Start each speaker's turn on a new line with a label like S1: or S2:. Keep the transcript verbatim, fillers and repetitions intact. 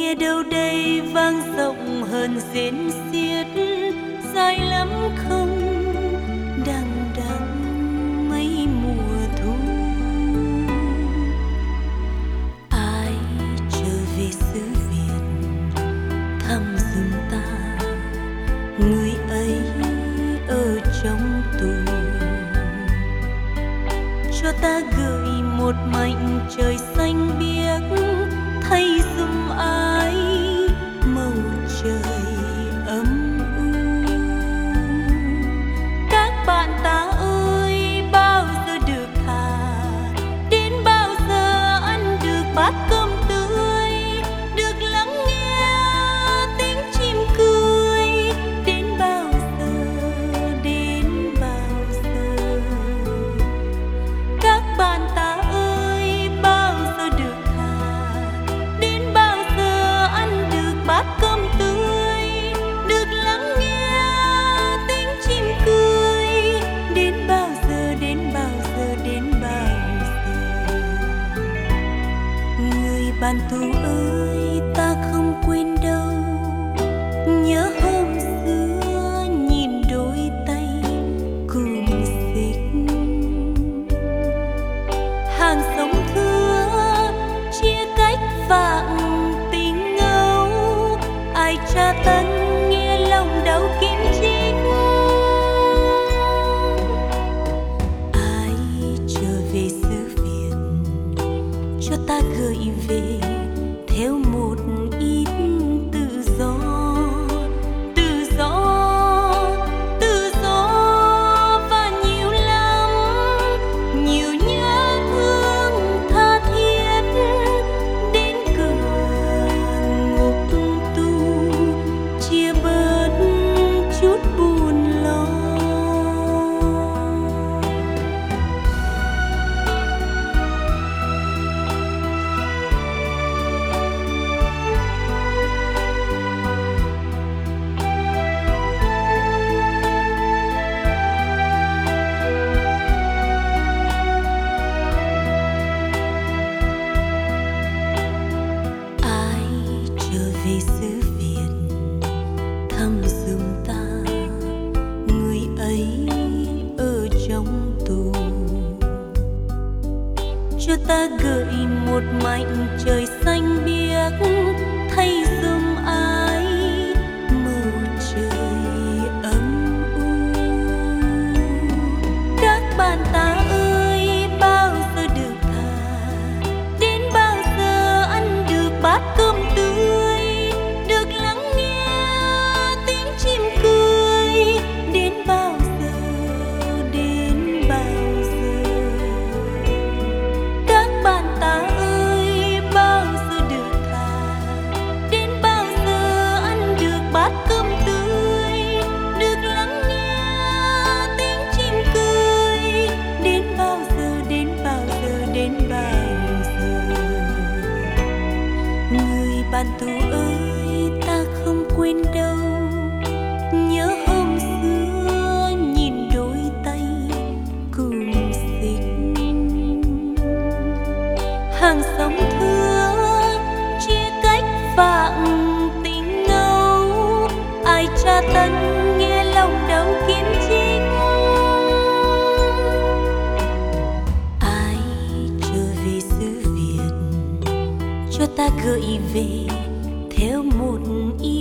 S1: nghe đâu đây vang rộng hơn rền xiết, dài lắm không đằng đằng mấy mùa thu. Ai trở về xứ Việt thăm giùm ta, người ấy ở trong tù, cho ta gửi một mảnh trời xanh biếc, thay giùm ai màu trời ấm u. Các bạn ta ơi, bao giờ được thả, đến bao giờ ăn được bát cơm tươi, được lắng nghe tiếng chim cười, đến bao giờ, đến bao giờ. Các bạn ta ơi, bao giờ được thả, đến bao giờ ăn được bát cơm tươi, được lắng nghe tiếng chim cười, đến bao giờ, đến bao giờ, đến bao giờ. Người bạn tù ơi, ta không quên đâu, nhớ hôm xưa nhìn đôi tay cùng xích, hàng sống thưa chia cách vạn tình ngâu, ai tra tấn nghe lòng đau kim chích. Ai trở về xứ Việt cho ta gửi về theo một ít tự do, tự do, tự do và nhiều lắm, nhiều nhớ thương tha thiết, đến cửa ngục tù chia bớt chút buồn lo. Ai trở về xứ Việt thăm giùm ta, người ấy ở trong tù, cho ta gửi một mảnh trời xanh biếc, thay giùm ai màu trời ấm u. Các bạn ta ơi, bao giờ được thả, đến bao giờ ăn được bát cơm tươi, được lắng nghe tiếng chim cười, đến bao giờ, đến bao giờ. Các bạn ta ơi, bao giờ được thả, đến bao giờ ăn được bát cơm tươi, được lắng nghe tiếng chim cười, đến bao giờ, đến bao giờ, đến bao giờ. Người bạn tù ơi, ta không quên đâu, nhớ hôm xưa nhìn đôi tay cùng xích, hàng sống thưa chia cách vạn tình ngâu, ai tra tấn nghe lòng đau kiếm chích. Ai trở về xứ Việt cho ta gửi về theo một ý